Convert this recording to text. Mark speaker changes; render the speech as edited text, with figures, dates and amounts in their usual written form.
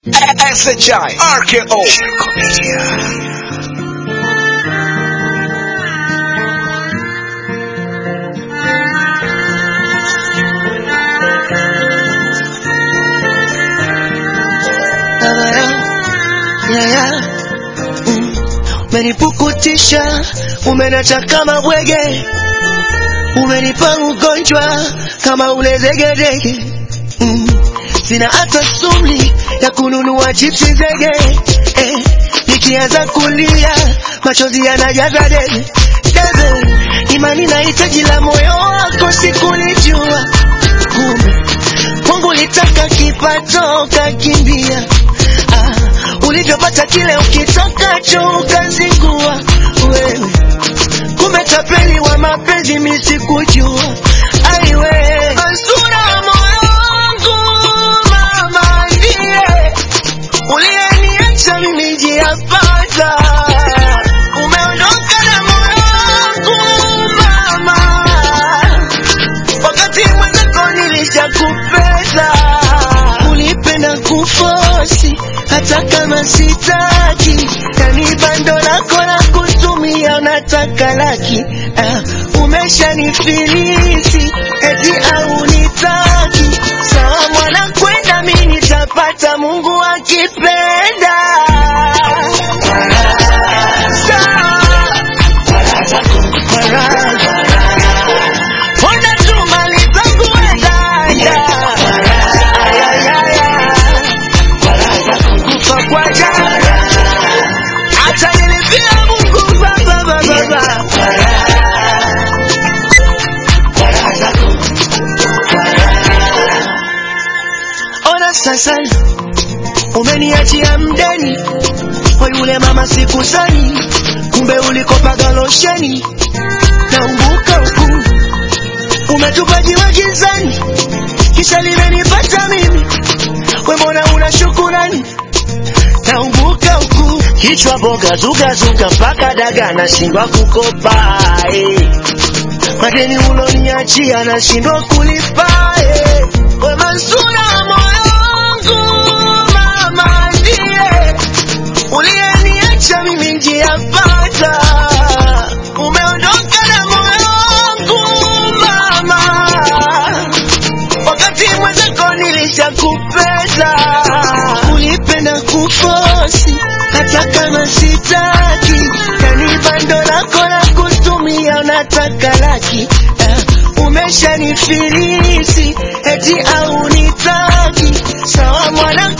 Speaker 1: SHI RKO
Speaker 2: Umenipukutisha, umenacha kama bwege, umenipa ugonjwa kama ule zegedege. Sina hata sumli ya kununua chipsi zege, nikianza kulia machozi yanajaza debe. Imani na hitaji la moyo wako sikulijua, kumbe Mungu litaka kipato kakimbia. Ulivyopata kile ukitakacho ukazingua wewe, kumbe tapeli wa mapenzi mimi sikujua. Aiwe Manzura moyo wangu mama, ndiye uliyeniacha mimi njiapata. Umeondoka na moyo wangu mama, wakati mwenzako nilishakupenda. Ulipenda kufosi hata kama sitaki, yani bando lako la kutumia unataka laki. Umeshanifilisi eti au nitaki, sawa mwana kwenda mimi nitapata Mungu akipenda. Ona tumali zangu wendaya kufa kwa jana, acha nilipia Mungu baba. Ona sasa umeniachia mdeni kwa yule mama sikusani, kumbe ulikopaga losheni. Naumbuka huku umetupa jiwe gizani, kisha limenipata mimi, we mbona una shukurani? Naumbuka huku kichwa boga zuga mpaka daga nashindwa kukopa, madeni uloniachia nashindwa kulipa. We Manzura moyo wangu mama, ndiye uliyeniacha mimi njiapata. Umeondoka na moyo wangu mama, wakati mwenzako nilishakupenda. Ulipenda kufosi hata kama sitaki, yani bando lako la kutumia unataka laki. Umeshanifilisi eti au nitaki, sawa mwana